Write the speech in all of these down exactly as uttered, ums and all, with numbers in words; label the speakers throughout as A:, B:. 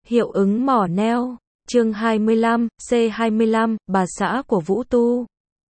A: Hiệu ứng mỏ neo. Chương hai mươi lăm, C hai mươi lăm, bà xã của Vũ Tu.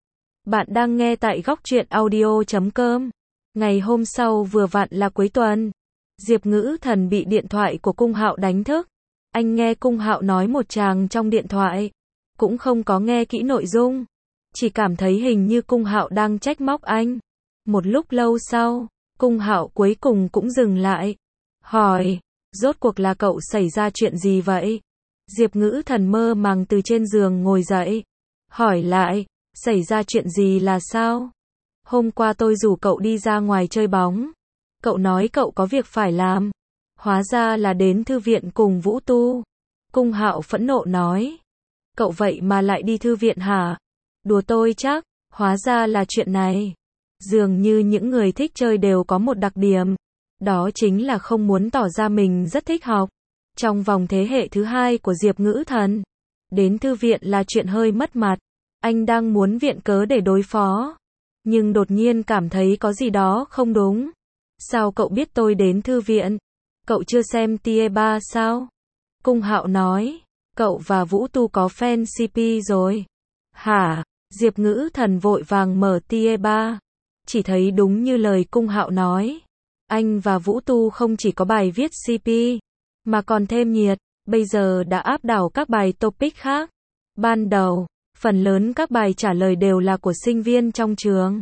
A: Bạn đang nghe tại góc truyện audio chấm com. Ngày hôm sau vừa vặn là cuối tuần. Diệp Ngữ Thần bị điện thoại của Cung Hạo đánh thức. Anh nghe Cung Hạo nói một tràng trong điện thoại, cũng không có nghe kỹ nội dung, chỉ cảm thấy hình như Cung Hạo đang trách móc anh. Một lúc lâu sau, Cung Hạo cuối cùng cũng dừng lại, hỏi, rốt cuộc là cậu xảy ra chuyện gì vậy? Diệp Ngữ Thần mơ màng từ trên giường ngồi dậy, hỏi lại, xảy ra chuyện gì là sao? Hôm qua tôi rủ cậu đi ra ngoài chơi bóng, cậu nói cậu có việc phải làm, hóa ra là đến thư viện cùng Vũ Tu. Cung Hạo phẫn nộ nói, cậu vậy mà lại đi thư viện hả? Đùa tôi chắc, hóa ra là chuyện này. Dường như những người thích chơi đều có một đặc điểm, đó chính là không muốn tỏ ra mình rất thích học. Trong vòng thế hệ thứ hai của Diệp Ngữ Thần, đến thư viện là chuyện hơi mất mặt. Anh đang muốn viện cớ để đối phó, nhưng đột nhiên cảm thấy có gì đó không đúng. Sao cậu biết tôi đến thư viện? Cậu chưa xem Tie ba sao? Cung Hạo nói, cậu và Vũ Tu có fan xê pê rồi. Hả? Diệp Ngữ Thần vội vàng mở Tie ba, chỉ thấy đúng như lời Cung Hạo nói. Anh và Vũ Tu không chỉ có bài viết xê pê, mà còn thêm nhiệt, bây giờ đã áp đảo các bài topic khác. Ban đầu, phần lớn các bài trả lời đều là của sinh viên trong trường.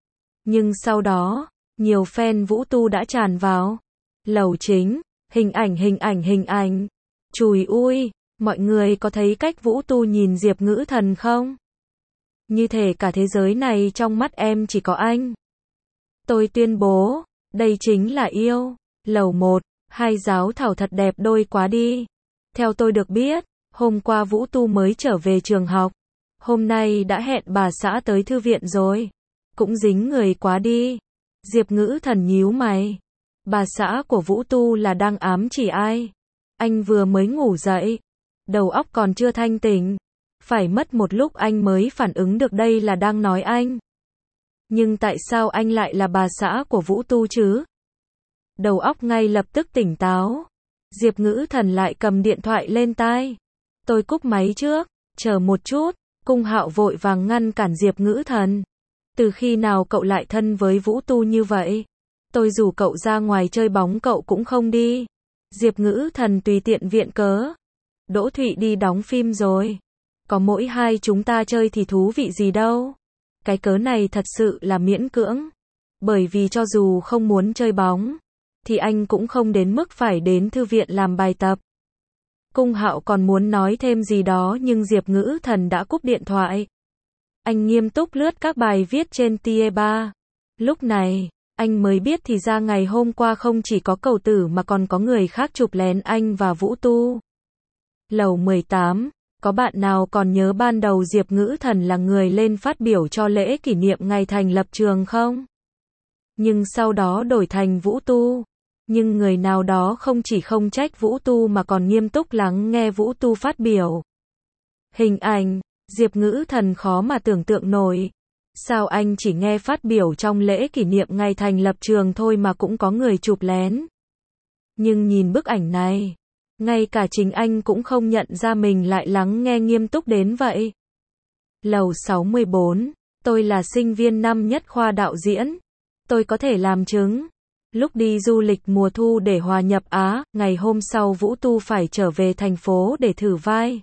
A: Nhưng sau đó, nhiều fan Vũ Tu đã tràn vào. Lầu chính, hình ảnh hình ảnh hình ảnh. Chùi ui, mọi người có thấy cách Vũ Tu nhìn Diệp Ngữ Thần không? Như thể cả thế giới này trong mắt em chỉ có anh. Tôi tuyên bố, đây chính là yêu. Lầu một, hai giáo thảo thật đẹp đôi quá đi. Theo tôi được biết, hôm qua Vũ Tu mới trở về trường học. Hôm nay đã hẹn bà xã tới thư viện rồi. Cũng dính người quá đi. Diệp Ngữ Thần nhíu mày. Bà xã của Vũ Tu là đang ám chỉ ai? Anh vừa mới ngủ dậy, đầu óc còn chưa thanh tỉnh. Phải mất một lúc anh mới phản ứng được đây là đang nói anh. Nhưng tại sao anh lại là bà xã của Vũ Tu chứ? Đầu óc ngay lập tức tỉnh táo. Diệp Ngữ Thần lại cầm điện thoại lên tai. Tôi cúp máy trước, chờ một chút. Cung Hạo vội vàng ngăn cản Diệp Ngữ Thần. Từ khi nào cậu lại thân với Vũ Tu như vậy? Tôi rủ cậu ra ngoài chơi bóng cậu cũng không đi. Diệp Ngữ Thần tùy tiện viện cớ. Đỗ Thụy đi đóng phim rồi. Có mỗi hai chúng ta chơi thì thú vị gì đâu. Cái cớ này thật sự là miễn cưỡng. Bởi vì cho dù không muốn chơi bóng, thì anh cũng không đến mức phải đến thư viện làm bài tập. Cung Hạo còn muốn nói thêm gì đó nhưng Diệp Ngữ Thần đã cúp điện thoại. Anh nghiêm túc lướt các bài viết trên Tie ba. Lúc này, anh mới biết thì ra ngày hôm qua không chỉ có cậu tử mà còn có người khác chụp lén anh và Vũ Tu. Lầu mười tám, có bạn nào còn nhớ ban đầu Diệp Ngữ Thần là người lên phát biểu cho lễ kỷ niệm ngày thành lập trường không? Nhưng sau đó đổi thành Vũ Tu. Nhưng người nào đó không chỉ không trách Vũ Tu mà còn nghiêm túc lắng nghe Vũ Tu phát biểu. Hình ảnh, Diệp Ngữ Thần khó mà tưởng tượng nổi. Sao anh chỉ nghe phát biểu trong lễ kỷ niệm ngày thành lập trường thôi mà cũng có người chụp lén? Nhưng nhìn bức ảnh này, ngay cả chính anh cũng không nhận ra mình lại lắng nghe nghiêm túc đến vậy. Lầu sáu mươi bốn, tôi là sinh viên năm nhất khoa đạo diễn. Tôi có thể làm chứng. Lúc đi du lịch mùa thu để hòa nhập Á, ngày hôm sau Vũ Tu phải trở về thành phố để thử vai.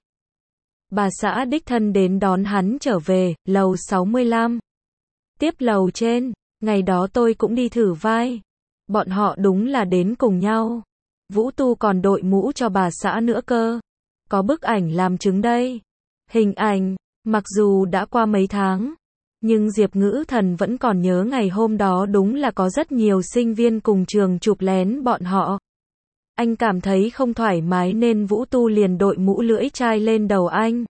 A: Bà xã đích thân đến đón hắn trở về, lầu sáu mươi lăm. Tiếp lầu trên, ngày đó tôi cũng đi thử vai. Bọn họ đúng là đến cùng nhau. Vũ Tu còn đội mũ cho bà xã nữa cơ. Có bức ảnh làm chứng đây. Hình ảnh, mặc dù đã qua mấy tháng, nhưng Diệp Ngữ Thần vẫn còn nhớ ngày hôm đó đúng là có rất nhiều sinh viên cùng trường chụp lén bọn họ. Anh cảm thấy không thoải mái nên Vũ Tu liền đội mũ lưỡi chai lên đầu anh.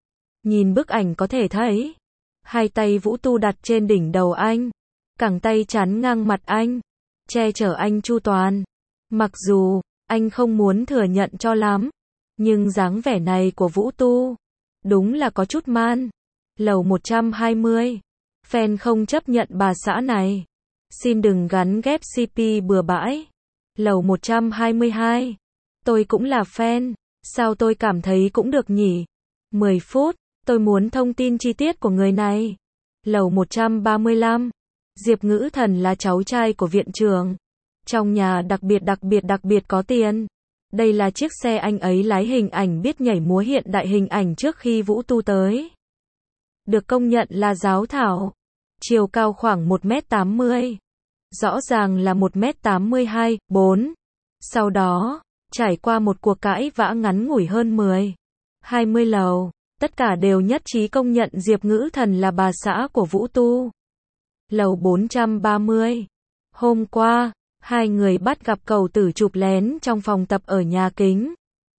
A: Nhìn bức ảnh có thể thấy, hai tay Vũ Tu đặt trên đỉnh đầu anh, cẳng tay chắn ngang mặt anh, che chở anh chu toàn. Mặc dù, anh không muốn thừa nhận cho lắm, nhưng dáng vẻ này của Vũ Tu, đúng là có chút man. Lầu một trăm hai mươi, fan không chấp nhận bà xã này. Xin đừng gắn ghép xê pê bừa bãi. Lầu một trăm hai mươi hai, tôi cũng là fan. Sao tôi cảm thấy cũng được nhỉ? mười phút, tôi muốn thông tin chi tiết của người này. Lầu một trăm ba mươi lăm. Diệp Ngữ Thần là cháu trai của viện trưởng. Trong nhà đặc biệt đặc biệt đặc biệt có tiền. Đây là chiếc xe anh ấy lái, hình ảnh biết nhảy múa hiện đại, hình ảnh trước khi Vũ Tu tới. Được công nhận là giáo thảo. Chiều cao khoảng một mét tám mươi. Rõ ràng là một mét tám mươi hai, bốn. Sau đó, trải qua một cuộc cãi vã ngắn ngủi hơn mười, hai mươi lầu, tất cả đều nhất trí công nhận Diệp Ngữ Thần là bà xã của Vũ Tu. Lầu bốn trăm ba mươi. Hôm qua, hai người bắt gặp cầu tử chụp lén trong phòng tập ở nhà kính.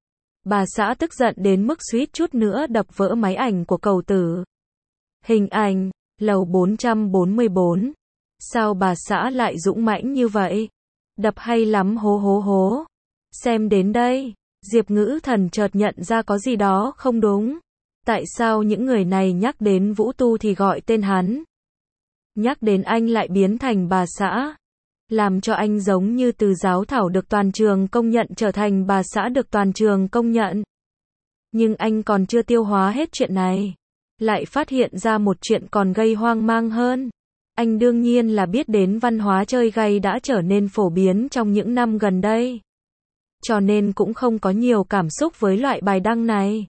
A: Bà xã tức giận đến mức suýt chút nữa đập vỡ máy ảnh của cầu tử. Hình ảnh, lầu bốn trăm bốn mươi bốn. Sao bà xã lại dũng mãnh như vậy? Đập hay lắm, hố hố hố. Xem đến đây, Diệp Ngữ Thần chợt nhận ra có gì đó không đúng. Tại sao những người này nhắc đến Vũ Tu thì gọi tên hắn? Nhắc đến anh lại biến thành bà xã. Làm cho anh giống như từ giáo thảo được toàn trường công nhận trở thành bà xã được toàn trường công nhận. Nhưng anh còn chưa tiêu hóa hết chuyện này. Lại phát hiện ra một chuyện còn gây hoang mang hơn. Anh đương nhiên là biết đến văn hóa chơi gay đã trở nên phổ biến trong những năm gần đây. Cho nên cũng không có nhiều cảm xúc với loại bài đăng này.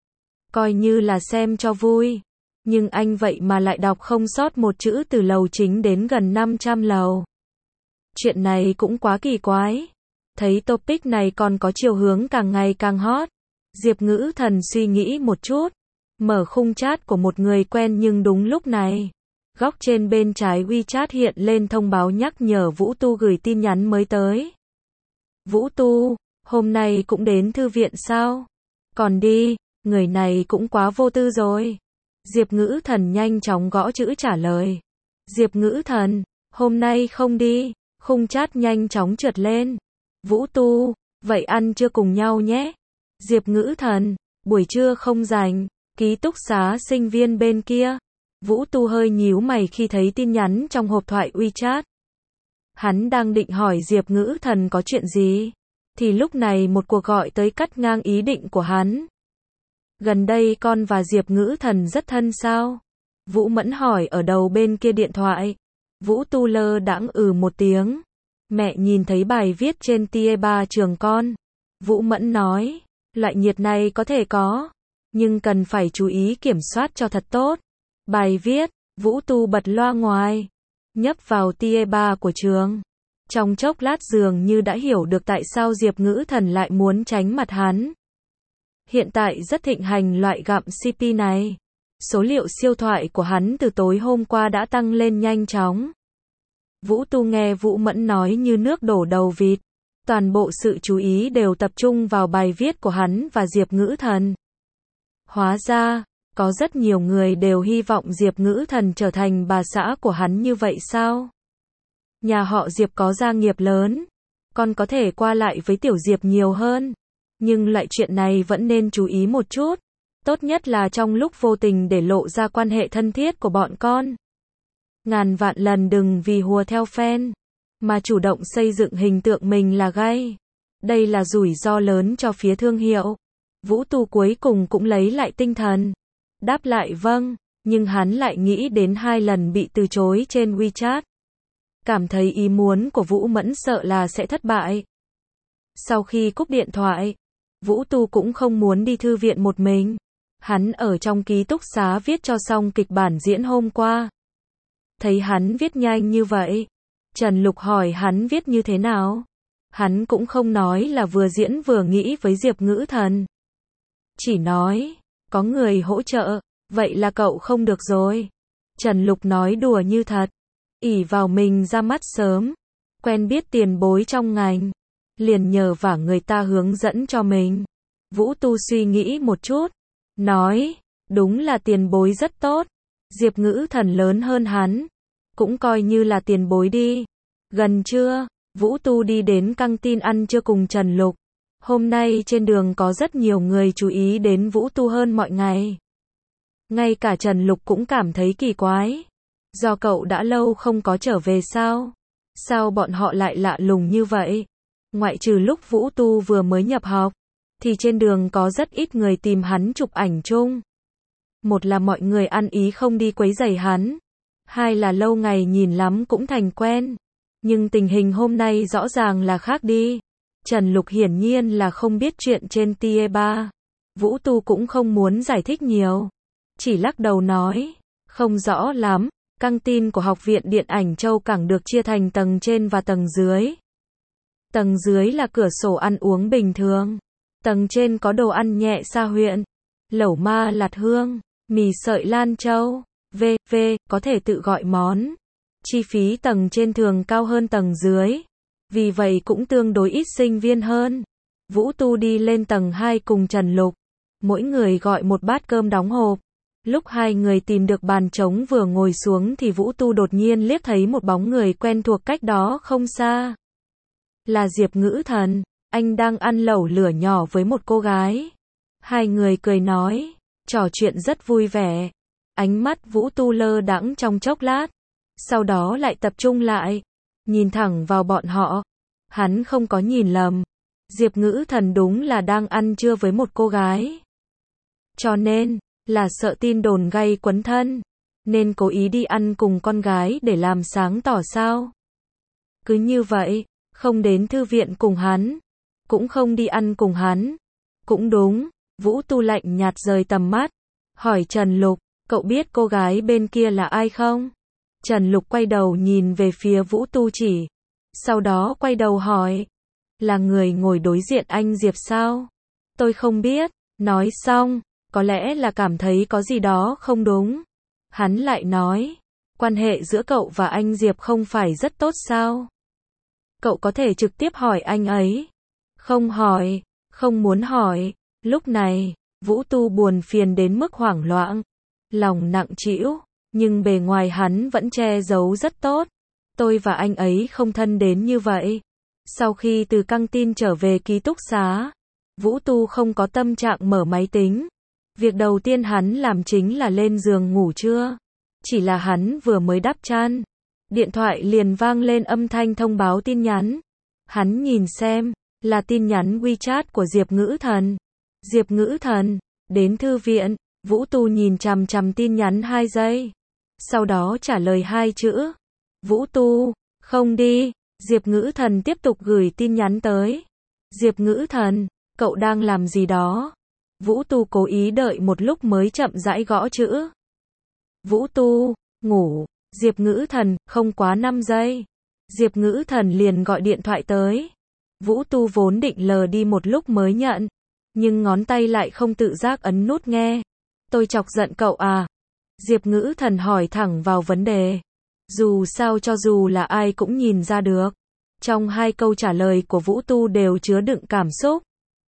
A: Coi như là xem cho vui. Nhưng anh vậy mà lại đọc không sót một chữ từ lầu chính đến gần năm trăm lầu. Chuyện này cũng quá kỳ quái. Thấy topic này còn có chiều hướng càng ngày càng hot. Diệp Ngữ Thần suy nghĩ một chút. Mở khung chat của một người quen, nhưng đúng lúc này, góc trên bên trái WeChat hiện lên thông báo nhắc nhở Vũ Tu gửi tin nhắn mới tới. Vũ Tu, hôm nay cũng đến thư viện sao? Còn đi, người này cũng quá vô tư rồi. Diệp Ngữ Thần nhanh chóng gõ chữ trả lời. Diệp Ngữ Thần, hôm nay không đi. Khung chat nhanh chóng trượt lên. Vũ Tu, vậy ăn trưa cùng nhau nhé. Diệp Ngữ Thần, buổi trưa không rảnh. Ký túc xá sinh viên bên kia. Vũ Tu hơi nhíu mày khi thấy tin nhắn trong hộp thoại WeChat. Hắn đang định hỏi Diệp Ngữ Thần có chuyện gì, thì lúc này một cuộc gọi tới cắt ngang ý định của hắn. Gần đây con và Diệp Ngữ Thần rất thân sao? Vũ Mẫn hỏi ở đầu bên kia điện thoại. Vũ Tu lơ đãng ừ một tiếng. Mẹ nhìn thấy bài viết trên tia ba trường con. Vũ Mẫn nói, loại nhiệt này có thể có, nhưng cần phải chú ý kiểm soát cho thật tốt. Bài viết, Vũ Tu bật loa ngoài, nhấp vào tia ba của trường. Trong chốc lát dường như đã hiểu được tại sao Diệp Ngữ Thần lại muốn tránh mặt hắn. Hiện tại rất thịnh hành loại gặm xê pê này. Số liệu siêu thoại của hắn từ tối hôm qua đã tăng lên nhanh chóng. Vũ Tu nghe Vũ Mẫn nói như nước đổ đầu vịt. Toàn bộ sự chú ý đều tập trung vào bài viết của hắn và Diệp Ngữ Thần. Hóa ra, có rất nhiều người đều hy vọng Diệp Ngữ Thần trở thành bà xã của hắn như vậy sao? Nhà họ Diệp có gia nghiệp lớn, con có thể qua lại với tiểu Diệp nhiều hơn. Nhưng loại chuyện này vẫn nên chú ý một chút. Tốt nhất là trong lúc vô tình để lộ ra quan hệ thân thiết của bọn con. Ngàn vạn lần đừng vì hùa theo fan mà chủ động xây dựng hình tượng mình là gay. Đây là rủi ro lớn cho phía thương hiệu. Vũ Tu cuối cùng cũng lấy lại tinh thần. Đáp lại vâng, nhưng hắn lại nghĩ đến hai lần bị từ chối trên WeChat. Cảm thấy ý muốn của Vũ Mẫn sợ là sẽ thất bại. Sau khi cúp điện thoại, Vũ Tu cũng không muốn đi thư viện một mình. Hắn ở trong ký túc xá viết cho xong kịch bản diễn hôm qua. Thấy hắn viết nhanh như vậy, Trần Lục hỏi hắn viết như thế nào. Hắn cũng không nói là vừa diễn vừa nghĩ với Diệp Ngữ Thần. Chỉ nói, có người hỗ trợ, vậy là cậu không được rồi. Trần Lục nói đùa như thật. Ỷ vào mình ra mắt sớm, quen biết tiền bối trong ngành, liền nhờ vả người ta hướng dẫn cho mình. Vũ Tu suy nghĩ một chút, nói, đúng là tiền bối rất tốt. Diệp Ngữ Thần lớn hơn hắn, cũng coi như là tiền bối đi. Gần trưa, Vũ Tu đi đến căng tin ăn trưa cùng Trần Lục. Hôm nay trên đường có rất nhiều người chú ý đến Vũ Tu hơn mọi ngày. Ngay cả Trần Lục cũng cảm thấy kỳ quái. Do cậu đã lâu không có trở về sao? Sao bọn họ lại lạ lùng như vậy? Ngoại trừ lúc Vũ Tu vừa mới nhập học, thì trên đường có rất ít người tìm hắn chụp ảnh chung. Một là mọi người ăn ý không đi quấy rầy hắn, hai là lâu ngày nhìn lắm cũng thành quen. Nhưng tình hình hôm nay rõ ràng là khác đi. Trần Lục hiển nhiên là không biết chuyện trên Tie ba. Vũ Tu cũng không muốn giải thích nhiều, chỉ lắc đầu nói, không rõ lắm. Căng tin của Học viện Điện ảnh Châu Cảng được chia thành tầng trên và tầng dưới. Tầng dưới là cửa sổ ăn uống bình thường. Tầng trên có đồ ăn nhẹ xa huyện, lẩu ma lạt hương, mì sợi Lan Châu, vân vân, có thể tự gọi món. Chi phí tầng trên thường cao hơn tầng dưới, vì vậy cũng tương đối ít sinh viên hơn. Vũ Tu đi lên tầng hai cùng Trần Lục, mỗi người gọi một bát cơm đóng hộp. Lúc hai người tìm được bàn trống vừa ngồi xuống thì Vũ Tu đột nhiên liếc thấy một bóng người quen thuộc cách đó không xa. Là Diệp Ngữ Thần, anh đang ăn lẩu lửa nhỏ với một cô gái. Hai người cười nói, trò chuyện rất vui vẻ. Ánh mắt Vũ Tu lơ đãng trong chốc lát, sau đó lại tập trung lại, nhìn thẳng vào bọn họ. Hắn không có nhìn lầm, Diệp Ngữ Thần đúng là đang ăn trưa với một cô gái. Cho nên, là sợ tin đồn gây quấn thân, nên cố ý đi ăn cùng con gái để làm sáng tỏ sao. Cứ như vậy, không đến thư viện cùng hắn, cũng không đi ăn cùng hắn. Cũng đúng, Vũ Tu lạnh nhạt rời tầm mắt, hỏi Trần Lục, cậu biết cô gái bên kia là ai không? Trần Lục quay đầu nhìn về phía Vũ Tu chỉ, sau đó quay đầu hỏi, là người ngồi đối diện anh Diệp sao? Tôi không biết, nói xong, có lẽ là cảm thấy có gì đó không đúng. Hắn lại nói, quan hệ giữa cậu và anh Diệp không phải rất tốt sao? Cậu có thể trực tiếp hỏi anh ấy. Không hỏi, không muốn hỏi. Lúc này, Vũ Tu buồn phiền đến mức hoảng loạn, lòng nặng trĩu, nhưng bề ngoài hắn vẫn che giấu rất tốt. Tôi và anh ấy không thân đến như vậy. Sau khi từ căng tin trở về ký túc xá, Vũ Tu không có tâm trạng mở máy tính. Việc đầu tiên hắn làm chính là lên giường ngủ trưa. Chỉ là hắn vừa mới đắp chăn, điện thoại liền vang lên âm thanh thông báo tin nhắn. Hắn nhìn xem, là tin nhắn WeChat của Diệp Ngữ Thần. Diệp Ngữ Thần, đến thư viện. Vũ Tu nhìn chằm chằm tin nhắn hai giây, sau đó trả lời hai chữ. Vũ Tu, không đi. Diệp Ngữ Thần tiếp tục gửi tin nhắn tới. Diệp Ngữ Thần, cậu đang làm gì đó? Vũ Tu cố ý đợi một lúc mới chậm rãi gõ chữ. Vũ Tu, ngủ. Diệp Ngữ Thần, không quá năm giây. Diệp Ngữ Thần liền gọi điện thoại tới. Vũ Tu vốn định lờ đi một lúc mới nhận, nhưng ngón tay lại không tự giác ấn nút nghe. Tôi chọc giận cậu à? Diệp Ngữ Thần hỏi thẳng vào vấn đề. Dù sao cho dù là ai cũng nhìn ra được. Trong hai câu trả lời của Vũ Tu đều chứa đựng cảm xúc.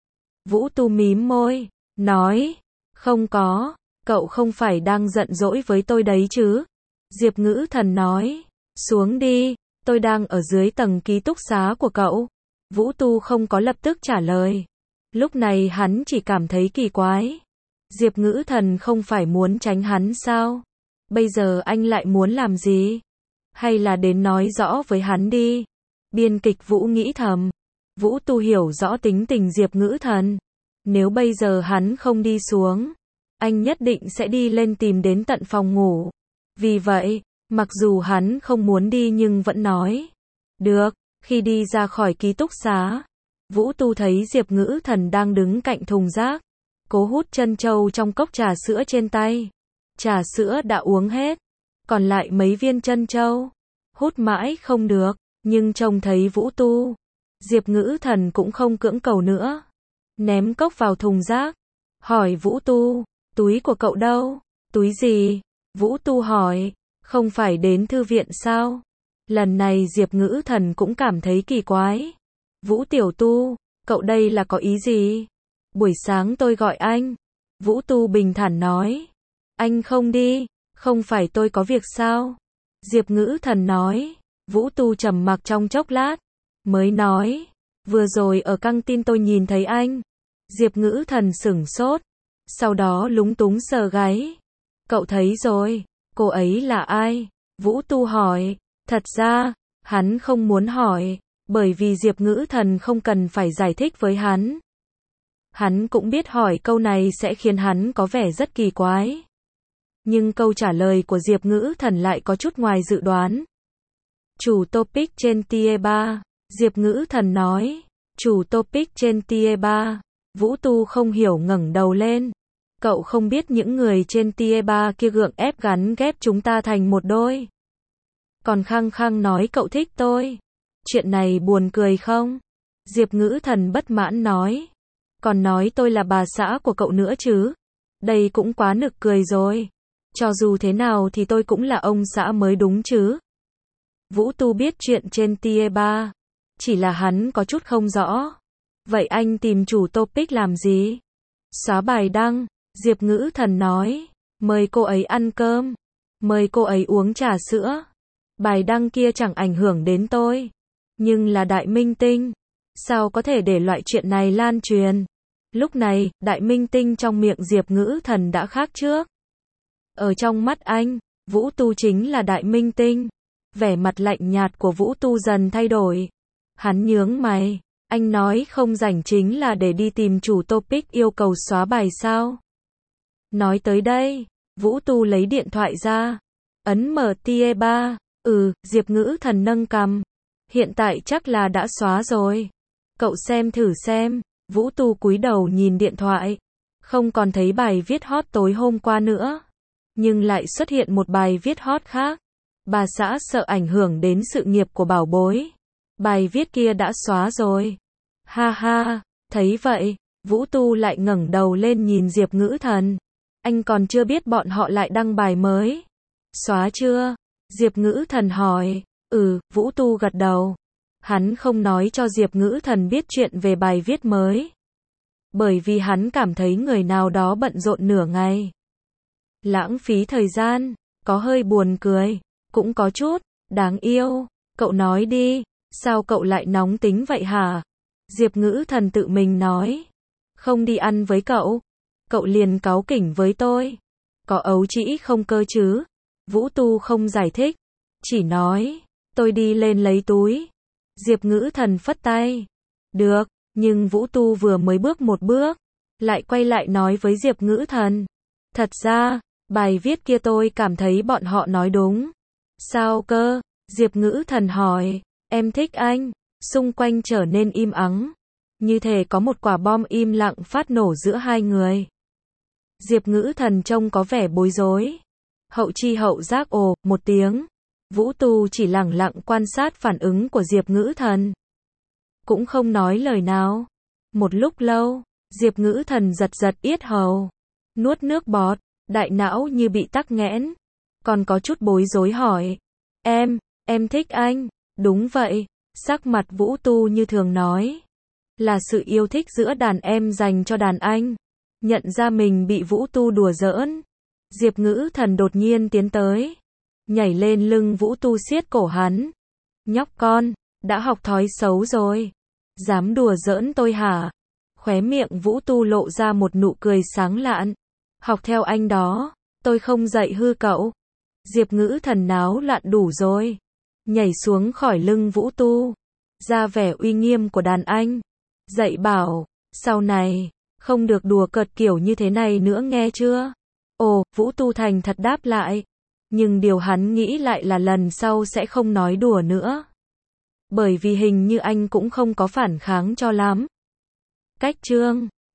A: Vũ Tu mím môi, nói, không có, cậu không phải đang giận dỗi với tôi đấy chứ? Diệp Ngữ Thần nói, xuống đi, tôi đang ở dưới tầng ký túc xá của cậu. Vũ Tu không có lập tức trả lời. Lúc này hắn chỉ cảm thấy kỳ quái. Diệp Ngữ Thần không phải muốn tránh hắn sao? Bây giờ anh lại muốn làm gì? Hay là đến nói rõ với hắn đi? Biên kịch Vũ nghĩ thầm. Vũ Tu hiểu rõ tính tình Diệp Ngữ Thần. Nếu bây giờ hắn không đi xuống, anh nhất định sẽ đi lên tìm đến tận phòng ngủ. Vì vậy, mặc dù hắn không muốn đi nhưng vẫn nói. Được, khi đi ra khỏi ký túc xá, Vũ Tu thấy Diệp Ngữ Thần đang đứng cạnh thùng rác, cố hút trân châu trong cốc trà sữa trên tay. Trà sữa đã uống hết, còn lại mấy viên trân châu. Hút mãi không được, nhưng trông thấy Vũ Tu, Diệp Ngữ Thần cũng không cưỡng cầu nữa. Ném cốc vào thùng rác, hỏi Vũ Tu, túi của cậu đâu? Túi gì? Vũ Tu hỏi, không phải đến thư viện sao? Lần này Diệp Ngữ Thần cũng cảm thấy kỳ quái. Vũ Tiểu Tu, cậu đây là có ý gì? Buổi sáng tôi gọi anh. Vũ Tu bình thản nói. Anh không đi, không phải tôi có việc sao? Diệp Ngữ Thần nói. Vũ Tu trầm mặc trong chốc lát, mới nói. Vừa rồi ở căng tin tôi nhìn thấy anh. Diệp Ngữ Thần sửng sốt, sau đó lúng túng sờ gáy. Cậu thấy rồi, cô ấy là ai? Vũ Tu hỏi. Thật ra, hắn không muốn hỏi, bởi vì Diệp Ngữ Thần không cần phải giải thích với hắn. Hắn cũng biết hỏi câu này sẽ khiến hắn có vẻ rất kỳ quái. Nhưng câu trả lời của Diệp Ngữ Thần lại có chút ngoài dự đoán. Chủ topic trên tier ba, Diệp Ngữ Thần nói. Chủ topic trên tier ba, Vũ Tu không hiểu ngẩng đầu lên. Cậu không biết những người trên tier ba kia gượng ép gắn ghép chúng ta thành một đôi. Còn khăng khăng nói cậu thích tôi. Chuyện này buồn cười không? Diệp Ngữ Thần bất mãn nói. Còn nói tôi là bà xã của cậu nữa chứ. Đây cũng quá nực cười rồi. Cho dù thế nào thì tôi cũng là ông xã mới đúng chứ. Vũ Tu biết chuyện trên tier ba. Chỉ là hắn có chút không rõ. Vậy anh tìm chủ topic làm gì? Xóa bài đăng. Diệp Ngữ Thần nói. Mời cô ấy ăn cơm. Mời cô ấy uống trà sữa. Bài đăng kia chẳng ảnh hưởng đến tôi. Nhưng là đại minh tinh. Sao có thể để loại chuyện này lan truyền? Lúc này, đại minh tinh trong miệng Diệp Ngữ Thần đã khác trước. Ở trong mắt anh, Vũ Tu chính là đại minh tinh. Vẻ mặt lạnh nhạt của Vũ Tu dần thay đổi. Hắn nhướng mày. Anh nói không rảnh chính là để đi tìm chủ topic yêu cầu xóa bài sao? Nói tới đây, Vũ Tu lấy điện thoại ra. Ấn mở tier ba. Ừ, Diệp Ngữ Thần nâng cằm. Hiện tại chắc là đã xóa rồi. Cậu xem thử xem. Vũ Tu cúi đầu nhìn điện thoại. Không còn thấy bài viết hot tối hôm qua nữa. Nhưng lại xuất hiện một bài viết hot khác. Bà xã sợ ảnh hưởng đến sự nghiệp của bảo bối. Bài viết kia đã xóa rồi. Ha ha, thấy vậy, Vũ Tu lại ngẩng đầu lên nhìn Diệp Ngữ Thần. Anh còn chưa biết bọn họ lại đăng bài mới. Xóa chưa? Diệp Ngữ Thần hỏi. Ừ, Vũ Tu gật đầu. Hắn không nói cho Diệp Ngữ Thần biết chuyện về bài viết mới. Bởi vì hắn cảm thấy người nào đó bận rộn nửa ngày. Lãng phí thời gian, có hơi buồn cười, cũng có chút, đáng yêu. Cậu nói đi, sao cậu lại nóng tính vậy hả? Diệp Ngữ Thần tự mình nói. Không đi ăn với cậu. Cậu liền cáu kỉnh với tôi. Có ấu trĩ không cơ chứ? Vũ Tu không giải thích. Chỉ nói, tôi đi lên lấy túi. Diệp Ngữ Thần phất tay. Được, nhưng Vũ Tu vừa mới bước một bước. Lại quay lại nói với Diệp Ngữ Thần. Thật ra, bài viết kia tôi cảm thấy bọn họ nói đúng. Sao cơ? Diệp Ngữ Thần hỏi. Em thích anh. Xung quanh trở nên im ắng. Như thể có một quả bom im lặng phát nổ giữa hai người. Diệp Ngữ Thần trông có vẻ bối rối. Hậu chi hậu giác ồ, một tiếng. Vũ Tu chỉ lẳng lặng quan sát phản ứng của Diệp Ngữ Thần. Cũng không nói lời nào. Một lúc lâu, Diệp Ngữ Thần giật giật yết hầu. Nuốt nước bọt, đại não như bị tắc nghẽn. Còn có chút bối rối hỏi. Em, em thích anh. Đúng vậy, sắc mặt Vũ Tu như thường nói. Là sự yêu thích giữa đàn em dành cho đàn anh. Nhận ra mình bị Vũ Tu đùa giỡn. Diệp Ngữ Thần đột nhiên tiến tới. Nhảy lên lưng Vũ Tu siết cổ hắn. Nhóc con, đã học thói xấu rồi. Dám đùa giỡn tôi hả? Khóe miệng Vũ Tu lộ ra một nụ cười sáng lạn. Học theo anh đó, tôi không dạy hư cậu. Diệp Ngữ Thần náo loạn đủ rồi. Nhảy xuống khỏi lưng Vũ Tu. Ra vẻ uy nghiêm của đàn anh. Dạy bảo, sau này, không được đùa cợt kiểu như thế này nữa nghe chưa? Ồ, Vũ Tu thành thật đáp lại. Nhưng điều hắn nghĩ lại là lần sau sẽ không nói đùa nữa. Bởi vì hình như anh cũng không có phản kháng cho lắm. Cách chương